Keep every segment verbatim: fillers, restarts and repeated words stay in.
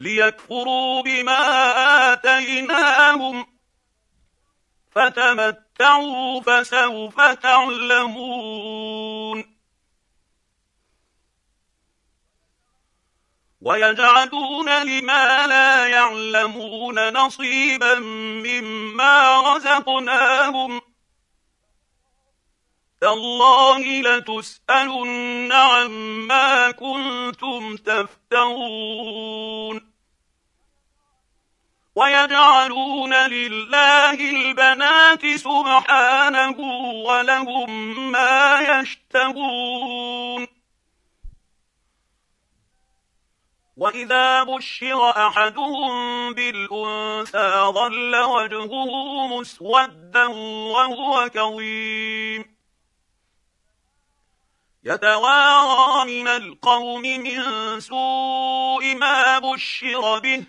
ليكفروا بما آتيناهم فتمتعوا فسوف تعلمون ويجعلون لما لا يعلمون نصيبا مما رزقناهم تالله لتسألن عما كنتم تفترون ويجعلون لله البنات سبحانه ولهم ما يشتهون وإذا بشر أحدهم بالأنثى ظل وجهه مسودا وهو كظيم يتوارى من القوم من سوء ما بشر به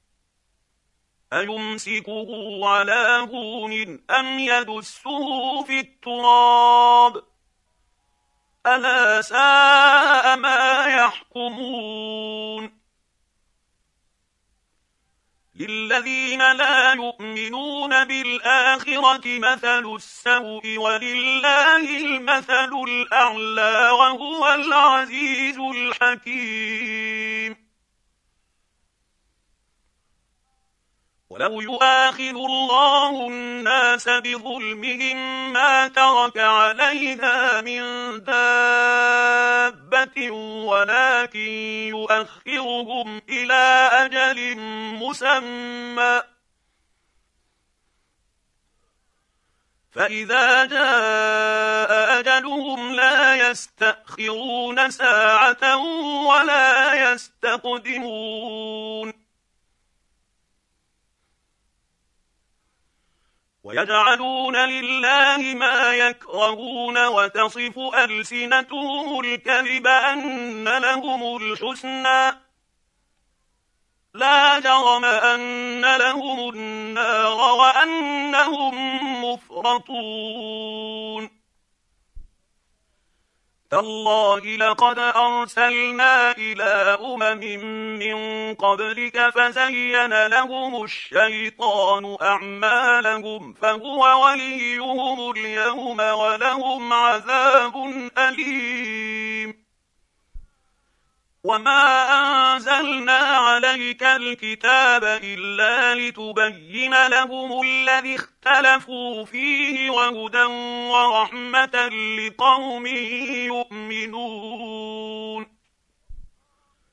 أيمسكه على هون أم يدسه في التراب ألا ساء ما يحكمون للذين لا يؤمنون بالآخرة مثل السوء ولله المثل الأعلى وهو العزيز الحكيم ولو يؤاخذ الله الناس بظلمهم ما ترك عليها من دابة ولكن يؤخرهم إلى أجل مسمى فإذا جاء أجلهم لا يستأخرون ساعة ولا يستقدمون ويجعلون لله ما يكرهون وتصف ألسنتهم الكذب أن لهم الحسنى لا جرم أن لهم النار وأنهم مفرطون تالله لقد أرسلنا إلى أمم من قبلك فزين لهم الشيطان أعمالهم فهو وليهم اليوم ولهم عذاب أليم وما أنزلنا عليك الكتاب إلا لتبين لهم الذي اختلفوا فيه وهدى ورحمة لقوم يؤمنون